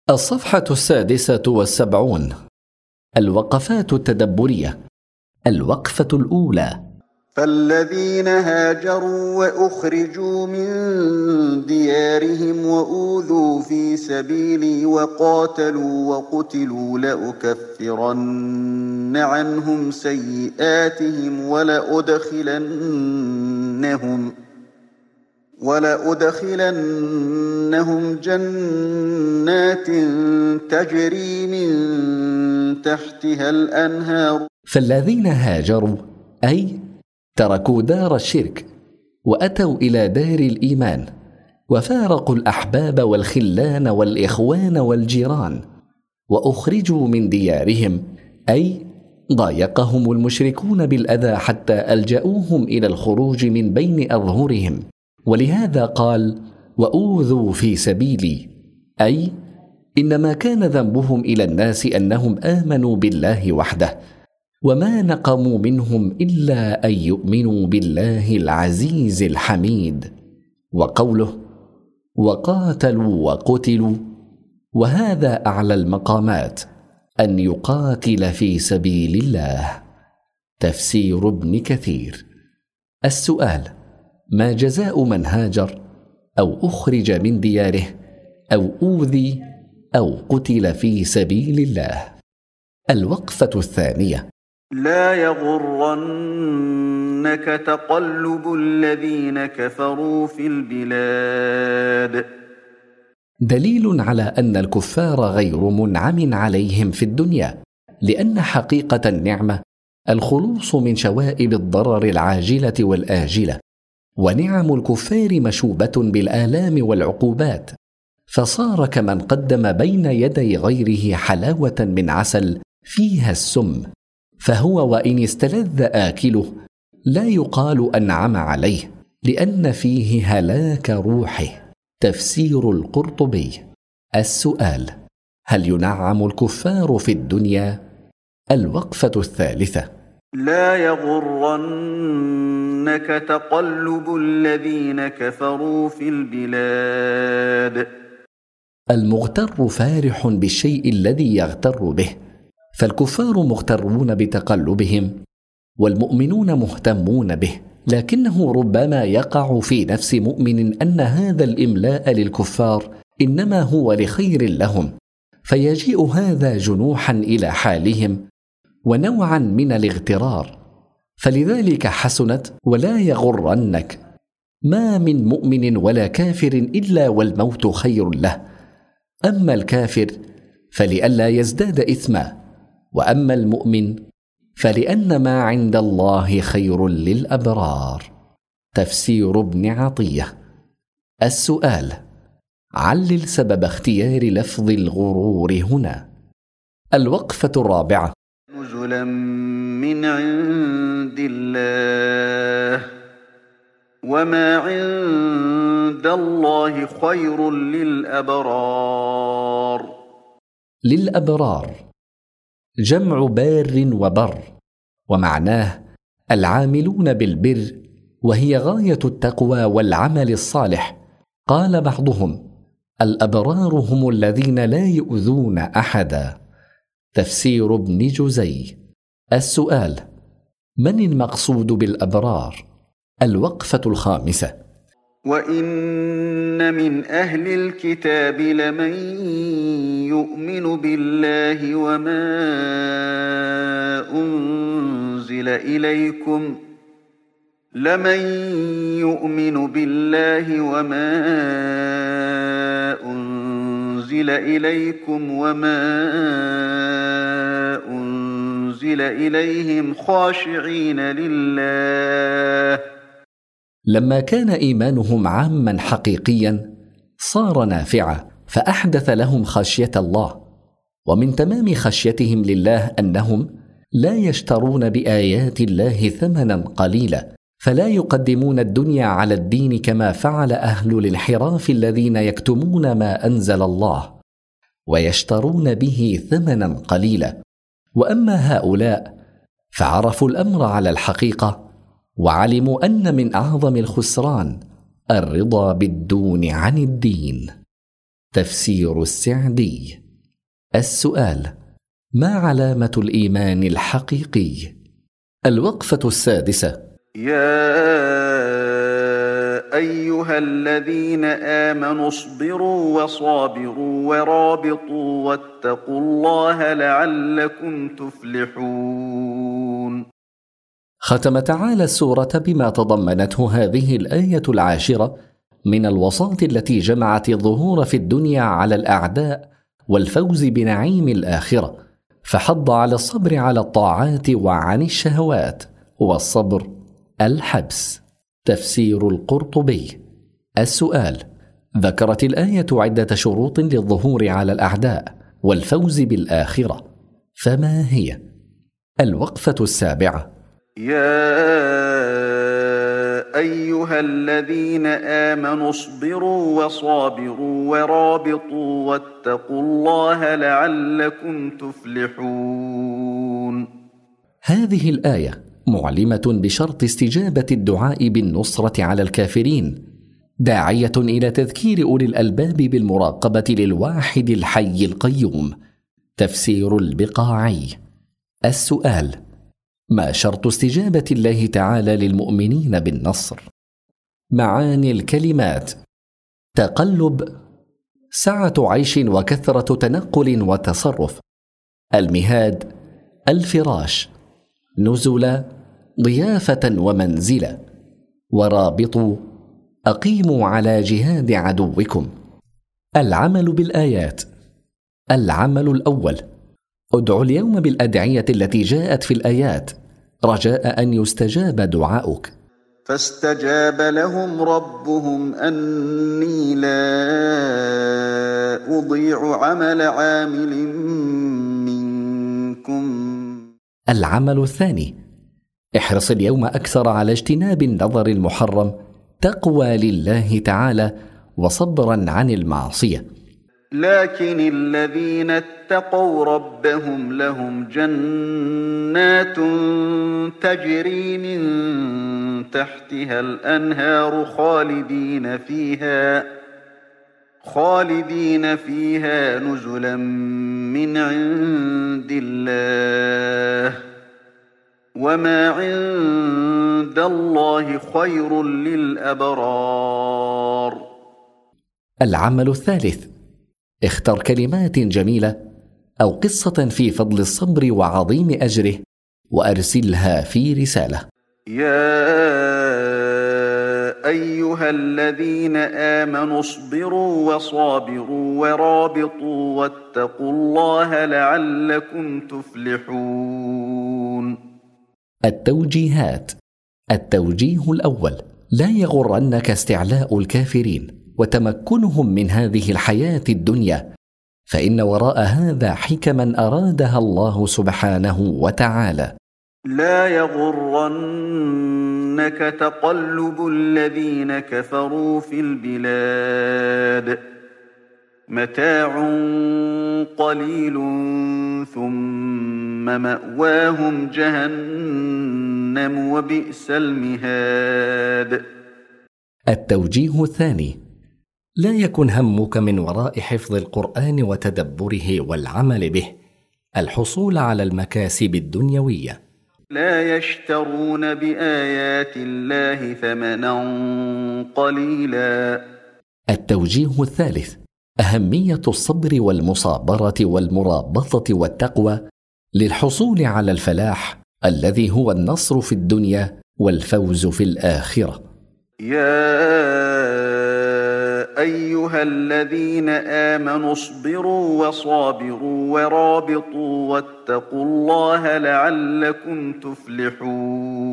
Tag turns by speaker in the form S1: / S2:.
S1: الصفحة 76. الوقفات التدبرية. الوقفة الأولى:
S2: فالذين هاجروا وأخرجوا من ديارهم وأوذوا في سبيلي وقاتلوا وقتلوا لأكفرن عنهم سيئاتهم ولأدخلنهم جنات تجري من تحتها الأنهار.
S1: فالذين هاجروا أي تركوا دار الشرك وأتوا إلى دار الإيمان، وفارقوا الأحباب والخلان والإخوان والجيران، وأخرجوا من ديارهم أي ضايقهم المشركون بالأذى حتى ألجأوهم إلى الخروج من بين أظهرهم، ولهذا قال: وأوذوا في سبيلي، أي إنما كان ذنبهم إلى الناس أنهم آمنوا بالله وحده، وما نقموا منهم إلا أن يؤمنوا بالله العزيز الحميد. وقوله: وقاتلوا وقتلوا، وهذا أعلى المقامات، أن يقاتل في سبيل الله. تفسير ابن كثير. السؤال: ما جزاء من هاجر أو أخرج من دياره أو أوذي أو قتل في سبيل الله؟ الوقفة الثانية:
S2: لا يغرنك تقلب الذين كفروا في البلاد.
S1: دليل على أن الكفار غير منعم عليهم في الدنيا، لأن حقيقة النعمة الخلوص من شوائب الضرر العاجلة والآجلة، ونعم الكفار مشوبة بالآلام والعقوبات، فصار كمن قدم بين يدي غيره حلاوة من عسل فيها السم، فهو وإن استلذ آكله لا يقال أنعم عليه، لأن فيه هلاك روحه. تفسير القرطبي. السؤال: هل ينعم الكفار في الدنيا؟ الوقفة الثالثة:
S2: لا يغرنك تقلب الذين كفروا في البلاد.
S1: المغتر فارح بالشيء الذي يغتر به، فالكفار مغترون بتقلبهم، والمؤمنون مهتمون به، لكنه ربما يقع في نفس مؤمن أن هذا الإملاء للكفار إنما هو لخير لهم، فيجيء هذا جنوحا إلى حالهم ونوعا من الاغترار، فلذلك حسنت ولا يغرنك. ما من مؤمن ولا كافر إلا والموت خير له، أما الكافر فلئلا يزداد إثما، وأما المؤمن فلأن ما عند الله خير للأبرار. تفسير ابن عطية. السؤال: علل سبب اختيار لفظ الغرور هنا. الوقفة الرابعة:
S2: نزلا من عند الله، وما عند الله خير للأبرار.
S1: للأبرار جمع بار وبر، ومعناه العاملون بالبر، وهي غاية التقوى والعمل الصالح. قال بعضهم: الأبرار هم الذين لا يؤذون أحدا. تفسير ابن جزي. السؤال: من المقصود بالأبرار؟ الوقفة الخامسة:
S2: وإن من أهل الكتاب لمن يؤمن بالله وما أنزل إليكم وما أنزل إليهم خاشعين لله.
S1: لما كان إيمانهم عاما حقيقيا صار نافعا، فأحدث لهم خشية الله، ومن تمام خشيتهم لله أنهم لا يشترون بآيات الله ثمنا قليلا، فلا يقدمون الدنيا على الدين كما فعل أهل الانحراف الذين يكتمون ما أنزل الله ويشترون به ثمنا قليلا. وأما هؤلاء فعرفوا الأمر على الحقيقة، وعلموا أن من أعظم الخسران الرضا بالدون عن الدين. تفسير السعدي. السؤال: ما علامة الإيمان الحقيقي؟ الوقفة السادسة:
S2: يا أيها الذين آمنوا اصبروا وصابروا ورابطوا واتقوا الله لعلكم تفلحون.
S1: ختم تعالى السورة بما تضمنته هذه الآية العاشرة من الوصاة التي جمعت الظهور في الدنيا على الأعداء والفوز بنعيم الآخرة، فحض على الصبر على الطاعات وعن الشهوات، والصبر الحبس. تفسير القرطبي. السؤال: ذكرت الآية عدة شروط للظهور على الأعداء والفوز بالآخرة، فما هي؟ الوقفة السابعة:
S2: يا أيها الذين آمنوا اصبروا وصابروا ورابطوا واتقوا الله لعلكم تفلحون.
S1: هذه الآية معلمة بشرط استجابة الدعاء بالنصرة على الكافرين، داعية إلى تذكير أولي الألباب بالمراقبة للواحد الحي القيوم. تفسير البقاعي. السؤال: ما شرط استجابة الله تعالى للمؤمنين بالنصر؟ معاني الكلمات: تقلب، سعة عيش وكثرة تنقل وتصرف. المهاد، الفراش. نزلا، ضيافة ومنزلا. ورابطوا، أقيموا على جهاد عدوكم. العمل بالآيات. العمل الأول: ادعوا اليوم بالأدعية التي جاءت في الآيات رجاء أن يستجاب دعاؤك.
S2: فاستجاب لهم ربهم أني لا أضيع عمل عامل منكم.
S1: العمل الثاني: احرص اليوم أكثر على اجتناب النظر المحرم تقوى لله تعالى وصبرا عن المعصية.
S2: لكن الذين اتقوا ربهم لهم جنات تجري من تحتها الأنهار خالدين فيها نزلا من عند الله، وما عند الله خير للأبرار.
S1: العمل الثالث: اختر كلمات جميلة أو قصة في فضل الصبر وعظيم أجره وأرسلها في رسالة.
S2: يا أيها الذين آمنوا اصبروا وصابروا ورابطوا واتقوا الله لعلكم تفلحون.
S1: التوجيهات. التوجيه الأول: لا يغرنك استعلاء الكافرين وتمكنهم من هذه الحياة الدنيا، فإن وراء هذا حكما أرادها الله سبحانه وتعالى.
S2: لا يغرنك تقلب الذين كفروا في البلاد، متاع قليل ثم مأواهم جهنم وبئس المهاد.
S1: التوجيه الثاني: لا يكن همك من وراء حفظ القرآن وتدبره والعمل به الحصول على المكاسب الدنيوية.
S2: لا يشترون بآيات الله ثمنا قليلا.
S1: التوجيه الثالث: أهمية الصبر والمصابرة والمرابطة والتقوى للحصول على الفلاح الذي هو النصر في الدنيا والفوز في الآخرة.
S2: يا أيها الذين آمنوا اصبروا وصابروا ورابطوا واتقوا الله لعلكم تفلحون.